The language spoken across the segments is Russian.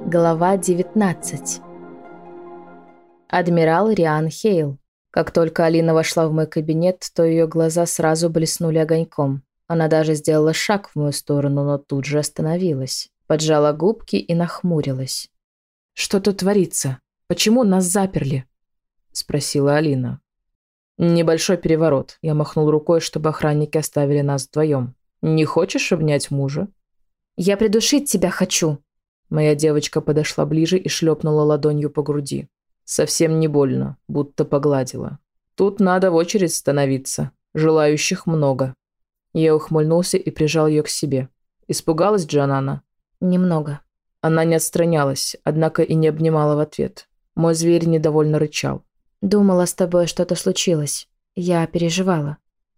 Глава 19. Адмирал Риан Хейл. Как только Алина вошла в мой кабинет, то ее глаза сразу блеснули огоньком. Она даже сделала шаг в мою сторону, но тут же остановилась. Поджала губки и нахмурилась. «Что тут творится? Почему нас заперли?» – спросила Алина. «Небольшой переворот». Я махнул рукой, чтобы охранники оставили нас вдвоем. «Не хочешь обнять мужа?» «Я придушить тебя хочу!» Моя девочка подошла ближе и шлепнула ладонью по груди. Совсем не больно, будто погладила. Тут надо в очередь становиться. Желающих много. Я ухмыльнулся и прижал ее к себе. Испугалась Джанана? Немного. Она не отстранялась, однако и не обнимала в ответ. Мой зверь недовольно рычал. «Думала, с тобой что-то случилось. Я переживала».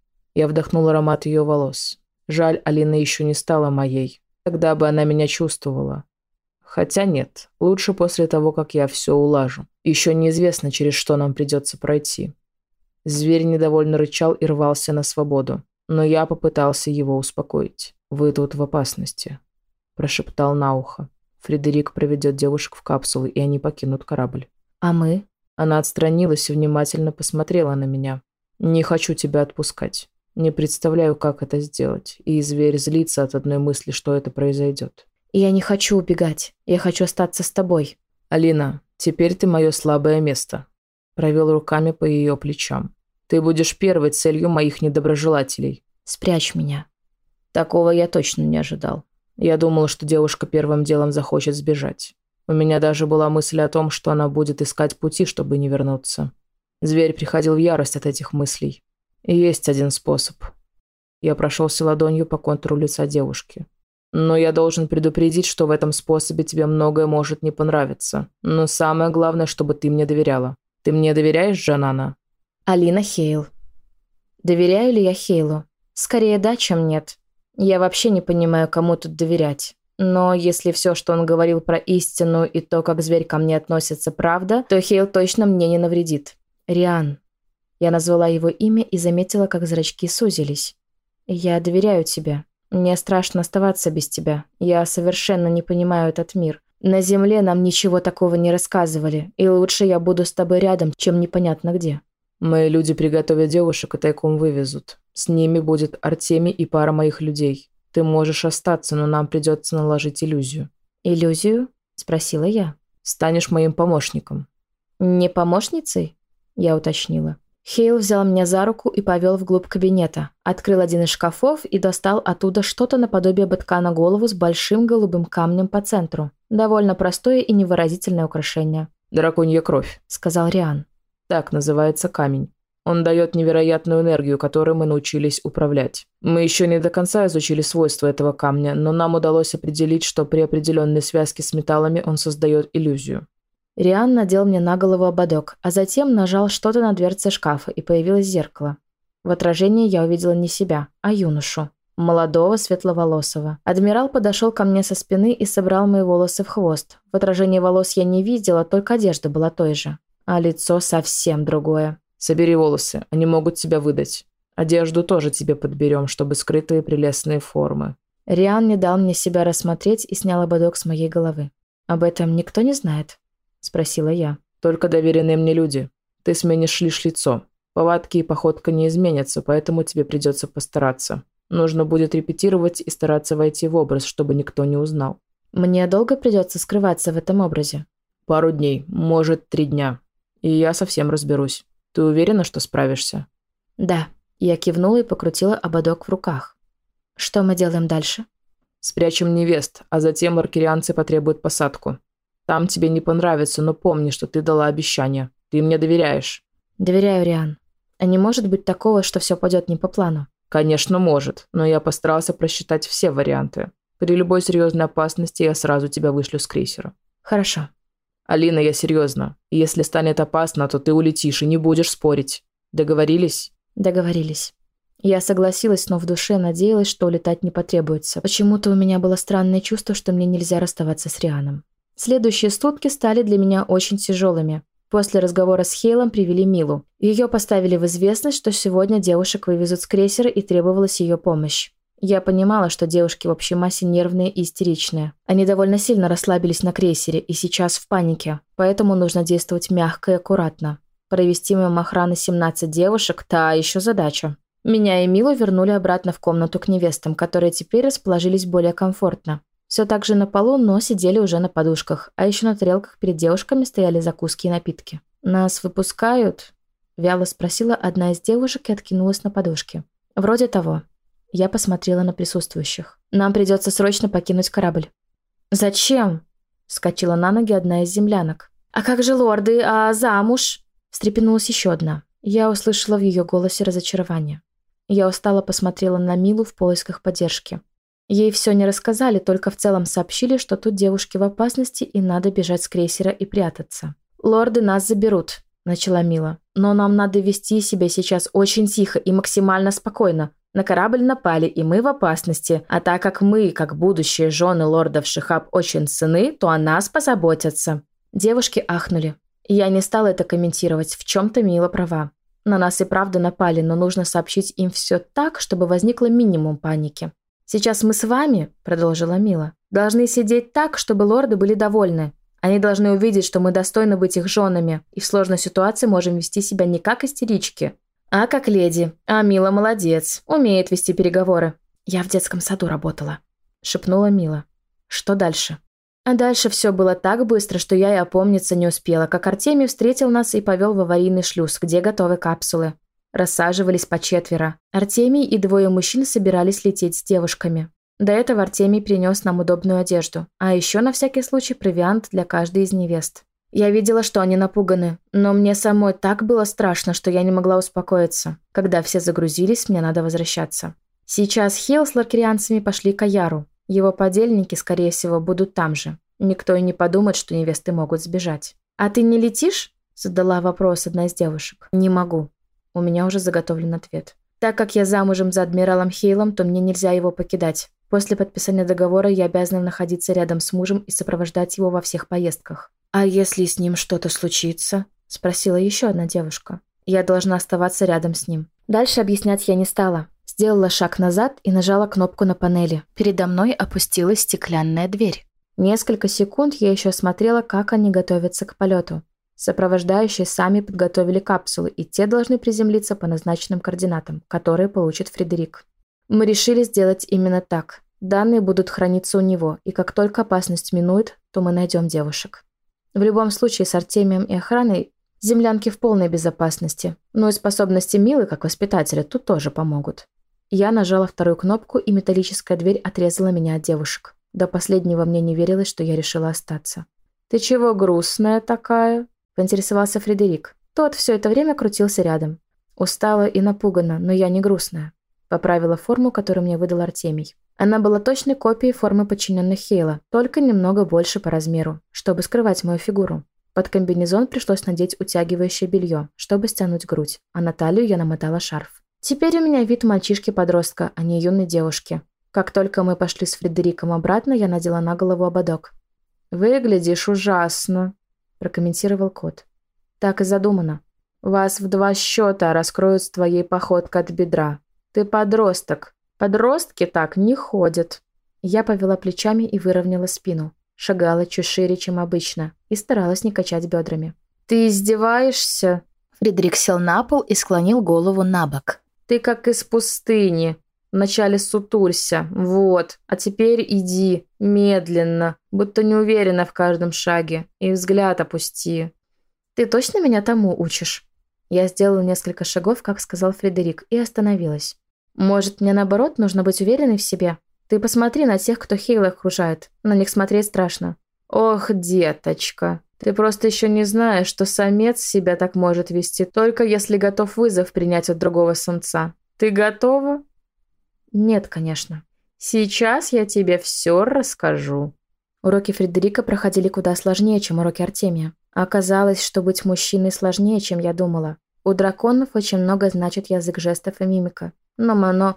Я вдохнул аромат ее волос. Жаль, Алина еще не стала моей. Тогда бы она меня чувствовала. Хотя нет, лучше после того, как я все улажу. Еще неизвестно, через что нам придется пройти. Зверь недовольно рычал и рвался на свободу, но я попытался его успокоить. «Вы тут в опасности», – прошептал на ухо. Фредерик проведет девушек в капсулы, и они покинут корабль. «А мы?» Она отстранилась и внимательно посмотрела на меня. «Не хочу тебя отпускать. Не представляю, как это сделать, и зверь злится от одной мысли, что это произойдет». «Я не хочу убегать. Я хочу остаться с тобой». «Алина, теперь ты мое слабое место», – провел руками по ее плечам. «Ты будешь первой целью моих недоброжелателей». «Спрячь меня». Такого я точно не ожидал. Я думал, что девушка первым делом захочет сбежать. У меня даже была мысль о том, что она будет искать пути, чтобы не вернуться. Зверь приходил в ярость от этих мыслей. И есть один способ. Я прошелся ладонью по контуру лица девушки. Но я должен предупредить, что в этом способе тебе многое может не понравиться. Но самое главное, чтобы ты мне доверяла. Ты мне доверяешь, Джанана?» Алина Хейл. Доверяю ли я Хейлу? Скорее да, чем нет. Я вообще не понимаю, кому тут доверять. Но если все, что он говорил про истину и то, как зверь ко мне относится, правда, то Хейл точно мне не навредит. Риан. Я назвала его имя и заметила, как зрачки сузились. Я доверяю тебе. Мне страшно оставаться без тебя. Я совершенно не понимаю этот мир. На земле нам ничего такого не рассказывали, и лучше я буду с тобой рядом, чем непонятно где. Мои люди приготовят девушек и тайком вывезут. С ними будет Артемий и пара моих людей. Ты можешь остаться, но нам придется наложить иллюзию». «Иллюзию?» – спросила я. «Станешь моим помощником». «Не помощницей?» – я уточнила. Хейл взял меня за руку и повел вглубь кабинета. Открыл один из шкафов и достал оттуда что-то наподобие ободка на голову с большим голубым камнем по центру. Довольно простое и невыразительное украшение. «Драконья кровь», – сказал Риан. «Так называется камень. Он дает невероятную энергию, которой мы научились управлять. Мы еще не до конца изучили свойства этого камня, но нам удалось определить, что при определенной связке с металлами он создает иллюзию». Риан надел мне на голову ободок, а затем нажал что-то на дверце шкафа, и появилось зеркало. В отражении я увидела не себя, а юношу. Молодого, светловолосого. Адмирал подошел ко мне со спины и собрал мои волосы в хвост. В отражении волос я не видела, только одежда была той же. А лицо совсем другое. «Собери волосы, они могут тебя выдать. Одежду тоже тебе подберем, чтобы скрыть твои прелестные формы». Риан не дал мне себя рассмотреть и снял ободок с моей головы. «Об этом никто не знает?» – спросила я. «Только доверенные мне люди. Ты сменишь лишь лицо. Повадки и походка не изменятся, поэтому тебе придется постараться. Нужно будет репетировать и стараться войти в образ, чтобы никто не узнал». «Мне долго придется скрываться в этом образе?» «Пару дней, может, 3 дня. И я совсем разберусь. Ты уверена, что справишься?» «Да». Я кивнула и покрутила ободок в руках. «Что мы делаем дальше?» «Спрячем невест, а затем аркерианцы потребуют посадку. Там тебе не понравится, но помни, что ты дала обещание. Ты мне доверяешь». «Доверяю, Риан. А не может быть такого, что все пойдет не по плану?» «Конечно, может, но я постарался просчитать все варианты. При любой серьезной опасности я сразу тебя вышлю с крейсера». «Хорошо». «Алина, я серьезно. Если станет опасно, то ты улетишь и не будешь спорить. Договорились?» «Договорились». Я согласилась, но в душе надеялась, что улетать не потребуется. Почему-то у меня было странное чувство, что мне нельзя расставаться с Рианом. Следующие сутки стали для меня очень тяжелыми. После разговора с Хейлом привели Милу. Ее поставили в известность, что сегодня девушек вывезут с крейсера и требовалась ее помощь. Я понимала, что девушки в общей массе нервные и истеричные. Они довольно сильно расслабились на крейсере и сейчас в панике, поэтому нужно действовать мягко и аккуратно. Провести мимо охраны 17 девушек – та еще задача. Меня и Милу вернули обратно в комнату к невестам, которые теперь расположились более комфортно. Все так же на полу, но сидели уже на подушках, а еще на тарелках перед девушками стояли закуски и напитки. «Нас выпускают?» – вяло спросила одна из девушек и откинулась на подушке. «Вроде того». Я посмотрела на присутствующих. «Нам придется срочно покинуть корабль». «Зачем?» – вскочила на ноги одна из землянок. «А как же лорды, а замуж?» – встрепенулась еще одна. Я услышала в ее голосе разочарование. Я устало посмотрела на Милу в поисках поддержки. Ей все не рассказали, только в целом сообщили, что тут девушки в опасности и надо бежать с крейсера и прятаться. «Лорды нас заберут», – начала Мила. «Но нам надо вести себя сейчас очень тихо и максимально спокойно. На корабль напали, и мы в опасности. А так как мы, как будущие жены лордов Шихаб, очень ценны, то о нас позаботятся». Девушки ахнули. Я не стала это комментировать, в чем-то Мила права. На нас и правда напали, но нужно сообщить им все так, чтобы возникло минимум паники. «Сейчас мы с вами», – продолжила Мила, – «должны сидеть так, чтобы лорды были довольны. Они должны увидеть, что мы достойны быть их женами, и в сложной ситуации можем вести себя не как истерички, а как леди. А Мила молодец, умеет вести переговоры». «Я в детском саду работала», – шепнула Мила. «Что дальше?» А дальше все было так быстро, что я и опомниться не успела, как Артемий встретил нас и повел в аварийный шлюз, где готовы капсулы. Рассаживались по 4. Артемий и 2 мужчин собирались лететь с девушками. До этого Артемий принес нам удобную одежду, а еще на всякий случай провиант для каждой из невест. Я видела, что они напуганы, но мне самой так было страшно, что я не могла успокоиться. Когда все загрузились, мне надо возвращаться. Сейчас Хейл с ларкерианцами пошли к Аяру. Его подельники, скорее всего, будут там же. Никто и не подумает, что невесты могут сбежать. «А ты не летишь?» – задала вопрос одна из девушек. «Не могу». У меня уже заготовлен ответ. Так как я замужем за адмиралом Хейлом, то мне нельзя его покидать. После подписания договора я обязана находиться рядом с мужем и сопровождать его во всех поездках. «А если с ним что-то случится?» – спросила еще одна девушка. «Я должна оставаться рядом с ним». Дальше объяснять я не стала. Сделала шаг назад и нажала кнопку на панели. Передо мной опустилась стеклянная дверь. Несколько секунд я еще смотрела, как они готовятся к полету. Сопровождающие сами подготовили капсулы, и те должны приземлиться по назначенным координатам, которые получит Фредерик. Мы решили сделать именно так. Данные будут храниться у него, и как только опасность минует, то мы найдем девушек. В любом случае, с Артемием и охраной землянки в полной безопасности, но и способности Милы, как воспитателя, тут тоже помогут. Я нажала 2 кнопку, и металлическая дверь отрезала меня от девушек. До последнего мне не верилось, что я решила остаться. «Ты чего грустная такая?» – поинтересовался Фредерик. Тот все это время крутился рядом. Устала и напугана, но я не грустная. Поправила форму, которую мне выдал Артемий. Она была точной копией формы подчиненных Хейла, только немного больше по размеру, чтобы скрывать мою фигуру. Под комбинезон пришлось надеть утягивающее белье, чтобы стянуть грудь, а на талию я намотала шарф. Теперь у меня вид мальчишки-подростка, а не юной девушки. Как только мы пошли с Фредериком обратно, я надела на голову ободок. «Выглядишь ужасно», – прокомментировал кот. «Так и задумано. Вас в 2 счета раскроют с твоей походкой от бедра. Ты подросток. Подростки так не ходят». Я повела плечами и выровняла спину. Шагала чуть шире, чем обычно, и старалась не качать бедрами. «Ты издеваешься?» Фредерик сел на пол и склонил голову на бок. «Ты как из пустыни. Вначале сутулься, вот, а теперь иди, медленно, будто не уверена в каждом шаге, и взгляд опусти». «Ты точно меня тому учишь?» Я сделала несколько шагов, как сказал Фредерик, и остановилась. «Может, мне наоборот нужно быть уверенной в себе? Ты посмотри на тех, кто Хейла окружает, на них смотреть страшно». «Ох, деточка, ты просто еще не знаешь, что самец себя так может вести, только если готов вызов принять от другого самца. Ты готова?» «Нет, конечно. Сейчас я тебе все расскажу». Уроки Фредерика проходили куда сложнее, чем уроки Артемия. Оказалось, что быть мужчиной сложнее, чем я думала. У драконов очень много значит язык жестов и мимика. Но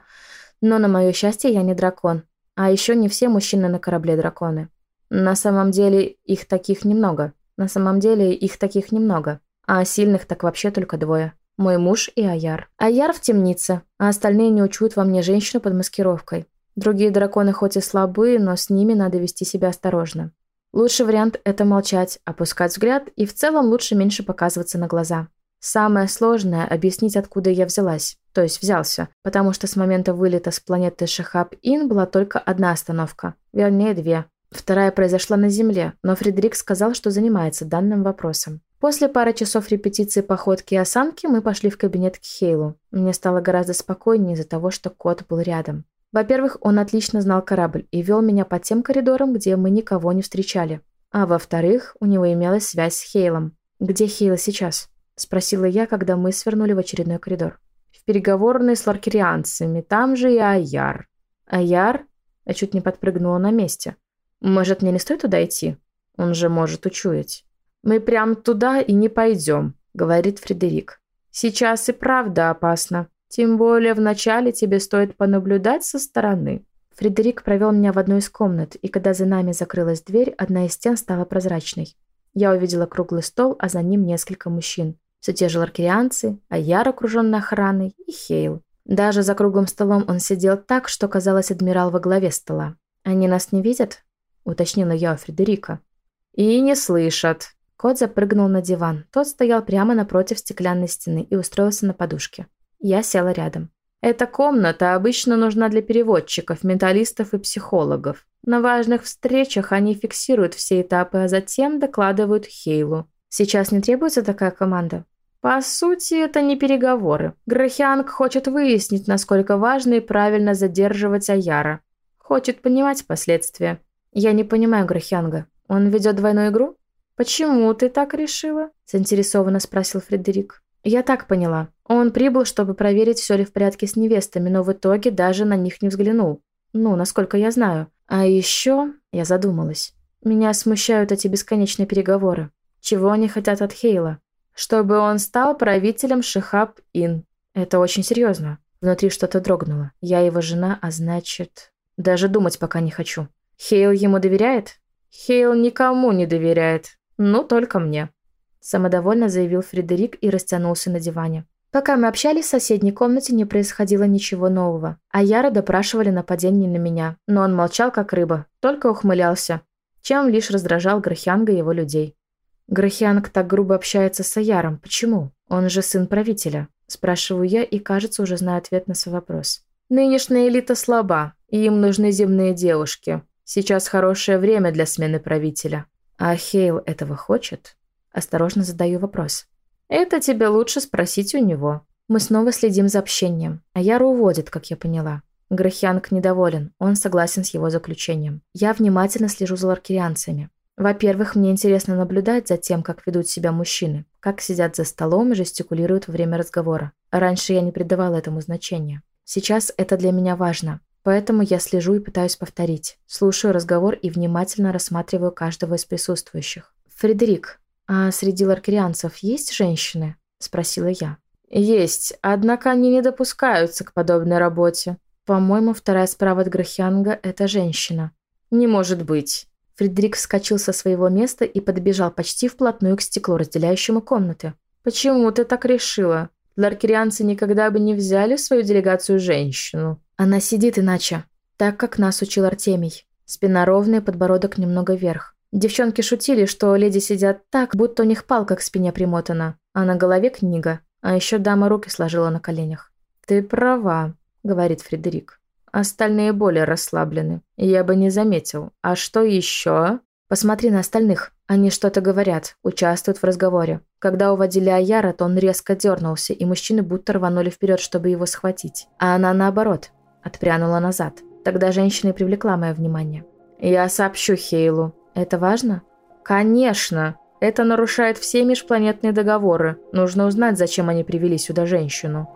на мое счастье, я не дракон. А еще не все мужчины на корабле драконы. На самом деле их таких немного. А сильных так вообще только 2. Мой муж и Аяр. Аяр в темнице, а остальные не учуют во мне женщину под маскировкой. Другие драконы хоть и слабые, но с ними надо вести себя осторожно. Лучший вариант – это молчать, опускать взгляд и в целом лучше меньше показываться на глаза. Самое сложное – объяснить, откуда я взялась, то есть взялся, потому что с момента вылета с планеты Шахаб-Ин была только одна остановка, вернее две. Вторая произошла на Земле, но Фредерик сказал, что занимается данным вопросом. После пары часов репетиции походки и осанки мы пошли в кабинет к Хейлу. Мне стало гораздо спокойнее из-за того, что кот был рядом. Во-первых, он отлично знал корабль и вел меня по тем коридорам, где мы никого не встречали. А во-вторых, у него имелась связь с Хейлом. «Где Хейл сейчас?» – спросила я, когда мы свернули в очередной коридор. «В переговорной с ларкерианцами, там же и Аяр». «Аяр?» – я чуть не подпрыгнула на месте. «Может, мне не стоит туда идти? Он же может учуять». «Мы прям туда и не пойдем», — говорит Фредерик. «Сейчас и правда опасно. Тем более вначале тебе стоит понаблюдать со стороны». Фредерик провел меня в одну из комнат, и когда за нами закрылась дверь, одна из стен стала прозрачной. Я увидела круглый стол, а за ним несколько мужчин. Все те же ларкерианцы, Аяр, окруженный охраной, и Хейл. Даже за круглым столом он сидел так, что казалось адмирал во главе стола. «Они нас не видят?» — уточнила я у Фредерика. «И не слышат». Кот запрыгнул на диван. Тот стоял прямо напротив стеклянной стены и устроился на подушке. Я села рядом. «Эта комната обычно нужна для переводчиков, менталистов и психологов. На важных встречах они фиксируют все этапы, а затем докладывают Хейлу. Сейчас не требуется такая команда?» «По сути, это не переговоры. Грахианг хочет выяснить, насколько важно и правильно задерживать Аяра. Хочет понимать последствия». «Я не понимаю Грахианга. Он ведет двойную игру?» «Почему ты так решила?» – заинтересованно спросил Фредерик. «Я так поняла. Он прибыл, чтобы проверить, все ли в порядке с невестами, но в итоге даже на них не взглянул. Ну, насколько я знаю. А еще...» – я задумалась. «Меня смущают эти бесконечные переговоры. Чего они хотят от Хейла? Чтобы он стал правителем Шахаб-Ин. Это очень серьезно». Внутри что-то дрогнуло. Я его жена, а значит... Даже думать пока не хочу. Хейл ему доверяет? Хейл никому не доверяет. Ну, только мне. Самодовольно заявил Фредерик и растянулся на диване. Пока мы общались, в соседней комнате не происходило ничего нового. Аяра допрашивали нападение на меня, но он молчал как рыба, только ухмылялся, чем лишь раздражал Грахианга и его людей. Грахианг так грубо общается с Аяром. Почему? Он же сын правителя. Спрашиваю я и, кажется, уже знаю ответ на свой вопрос. Нынешняя элита слаба, и им нужны земные девушки. Сейчас хорошее время для смены правителя. А Хейл этого хочет? Осторожно задаю вопрос. Это тебе лучше спросить у него. Мы снова следим за общением. Аяра уводит, как я поняла. Грахианг недоволен, он согласен с его заключением. Я внимательно слежу за ларкерианцами. Во-первых, мне интересно наблюдать за тем, как ведут себя мужчины, как сидят за столом и жестикулируют во время разговора. Раньше я не придавала этому значения. Сейчас это для меня важно, поэтому я слежу и пытаюсь повторить. Слушаю разговор и внимательно рассматриваю каждого из присутствующих. «Фредерик, а среди ларкерианцев есть женщины?» – спросила я. «Есть, однако они не допускаются к подобной работе. По-моему, вторая справа от Грахианга – это женщина». «Не может быть». Фредерик вскочил со своего места и подбежал почти вплотную к стеклу, разделяющему комнаты. «Почему ты так решила? Ларкерианцы никогда бы не взяли в свою делегацию женщину». «Она сидит иначе, так как нас учил Артемий. Спина ровная, подбородок немного вверх. Девчонки шутили, что леди сидят так, будто у них палка к спине примотана, а на голове книга. А еще дама руки сложила на коленях». «Ты права», — говорит Фредерик. «Остальные более расслаблены. Я бы не заметил. А что еще?» «Посмотри на остальных. Они что-то говорят, участвуют в разговоре. Когда уводили Аяра, то он резко дернулся, и мужчины будто рванули вперед, чтобы его схватить. А она, наоборот, отпрянула назад. Тогда женщина и привлекла мое внимание. «Я сообщу Хейлу. Это важно?» «Конечно. Это нарушает все межпланетные договоры. Нужно узнать, зачем они привели сюда женщину».